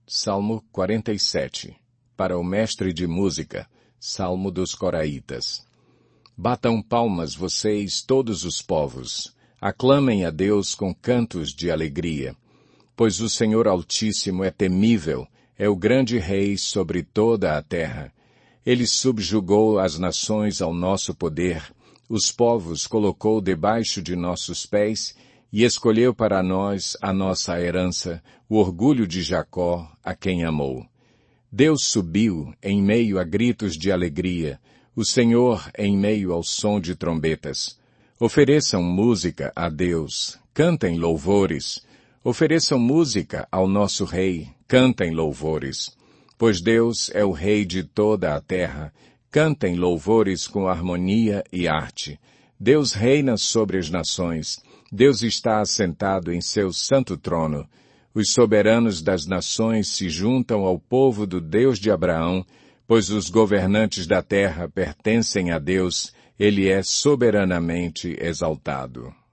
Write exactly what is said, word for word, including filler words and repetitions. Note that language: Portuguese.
Salmo quarenta e sete. Para o mestre de música, Salmo dos Coraitas. Batam palmas vocês, todos os povos. Aclamem a Deus com cantos de alegria. Pois o Senhor Altíssimo é temível, é o grande Rei sobre toda a terra. Ele subjugou as nações ao nosso poder, os povos colocou debaixo de nossos pés e escolheu para nós a nossa herança, o orgulho de Jacó, a quem amou. Deus subiu em meio a gritos de alegria, o Senhor em meio ao som de trombetas. Ofereçam música a Deus, cantem louvores. Ofereçam música ao nosso Rei, cantem louvores. Pois Deus é o Rei de toda a terra, cantem louvores com harmonia e arte. Deus reina sobre as nações, Deus está assentado em seu santo trono. Os soberanos das nações se juntam ao povo do Deus de Abraão, pois os governantes da terra pertencem a Deus, ele é soberanamente exaltado.